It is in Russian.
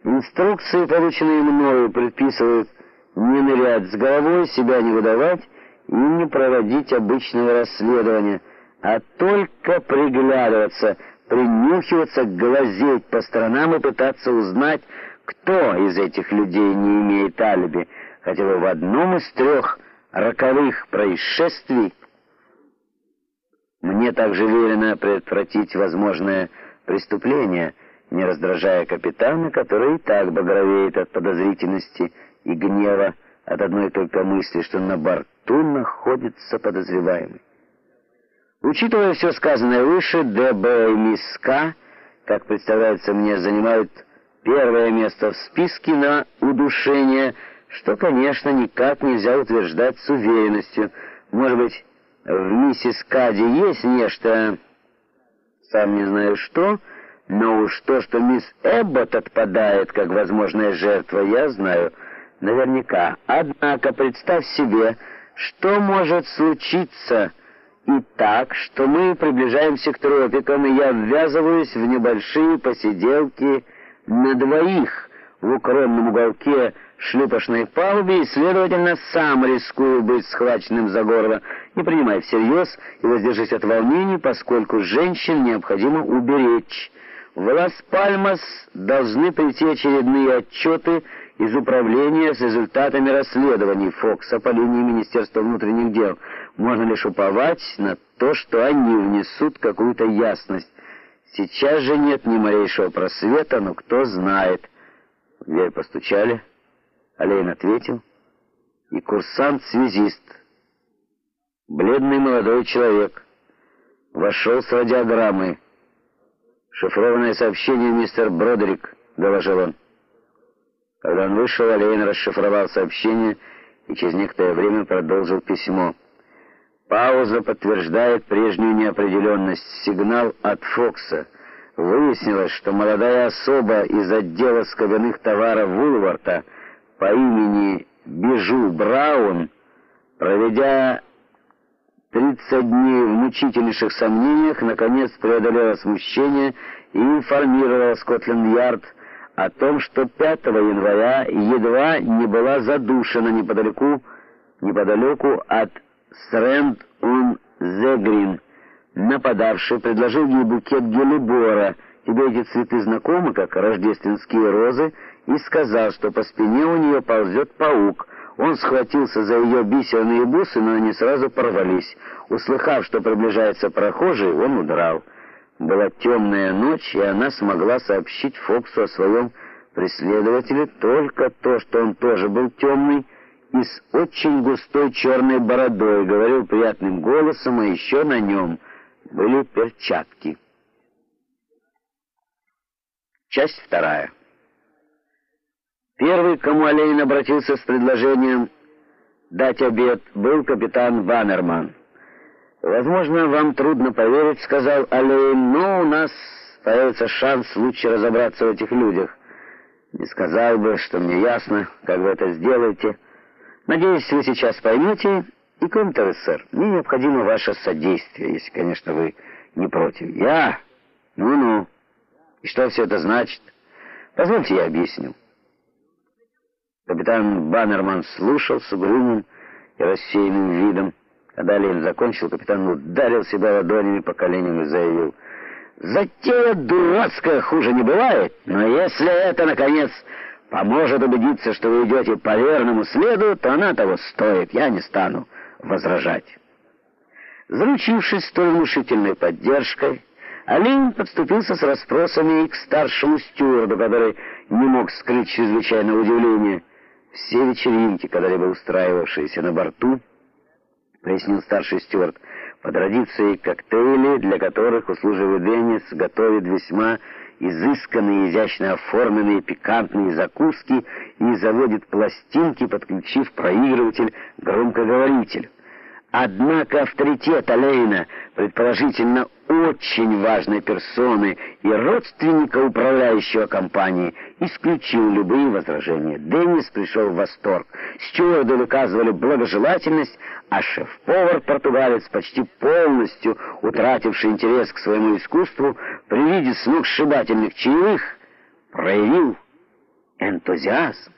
Инструкции, полученные мною, предписывают не нырять с головой, себя не выдавать и не проводить обычного расследования, а только приглядываться, принюхиваться, глазеть по сторонам и пытаться узнать, кто из этих людей не имеет алиби, хотя бы в одном из 3 роковых происшествий. Мне также велено предотвратить возможное преступление, не раздражая капитана, который и так багровеет от подозрительности и гнева от одной только мысли, что на борту находится подозреваемый. Учитывая все сказанное выше, ДБ и мисс К, как представляется мне, занимают первое место в списке на удушение, что, конечно, никак нельзя утверждать с уверенностью. Может быть, в миссис Каде есть нечто, сам не знаю что, но уж то, что мисс Эбботт отпадает как возможная жертва, я знаю наверняка. Однако представь себе, что может случиться и так, что мы приближаемся к тропикам, и я ввязываюсь в небольшие посиделки на 2 в укромном уголке шлюпочной палубе и, следовательно, сам рискую быть схваченным за горло. Не принимай всерьез и воздержись от волнений, поскольку женщин необходимо уберечь. В Лас-Пальмас должны прийти очередные отчеты из управления с результатами расследований Фокса по линии Министерства внутренних дел. Можно лишь уповать на то, что они внесут какую-то ясность. Сейчас же нет ни малейшего просвета, но кто знает. В дверь постучали. Олейн ответил. И курсант-связист, бледный молодой человек, вошел с радиограммой. «Шифрованное сообщение, мистер Бродерик», — доложил он. Когда он вышел, Олейн расшифровал сообщение и через некоторое время продолжил письмо. Пауза подтверждает прежнюю неопределенность. Сигнал от Фокса. Выяснилось, что молодая особа из отдела скобяных товаров Вулварта по имени Бижу Браун, проведя 30 дней в мучительнейших сомнениях, наконец преодолела смущение и информировала Скотленд-Ярд о том, что 5 января едва не была задушена неподалеку от Стрэнд-он-Зе-Грин. Нападавший предложил ей букет гелибора, тебе эти цветы знакомы, как рождественские розы, и сказал, что по спине у нее ползет паук. Он схватился за ее бисерные бусы, но они сразу порвались. Услыхав, что приближается прохожий, он удрал. Была темная ночь, и она смогла сообщить Фоксу о своем преследователе только то, что он тоже был темный и с очень густой черной бородой, говорил приятным голосом, и еще на нем были перчатки. Часть 2. Первый, к кому Олейн обратился с предложением дать обед, был капитан Баннерман. «Возможно, вам трудно поверить, — сказал Олейн, — но у нас появится шанс лучше разобраться в этих людях. Не сказал бы, что мне ясно, как вы это сделаете. Надеюсь, вы сейчас поймете. И кроме того, сэр, мне необходимо ваше содействие, если, конечно, вы не против». «Я? Ну-ну. И что все это значит? Позвольте, я объясню». Капитан Баннерман слушал с угрюмым и рассеянным видом. Когда Олейн закончил, капитан ударил себя ладонями по коленям и заявил: «Затея дурацкая, хуже не бывает, но если это, наконец, поможет убедиться, что вы идете по верному следу, то она того стоит, я не стану возражать». Заручившись столь внушительной поддержкой, Олейн подступился с расспросами и к старшему стюарду, который не мог скрыть чрезвычайного удивления. «Все вечеринки, когда-либо устраивавшиеся на борту, — пояснил старший стюард, — по традиции коктейли, для которых услужливый Деннис готовит весьма изысканные, изящно оформленные пикантные закуски и заводит пластинки, подключив проигрыватель к громкоговорителю. Однако авторитет Олейна, предположительно очень важной персоны и родственника управляющего компании, исключил любые возражения. Деннис пришел в восторг. Стюарды выказывали благожелательность, а шеф-повар-португалец, почти полностью утративший интерес к своему искусству, при виде сногсшибательных чаевых, проявил энтузиазм.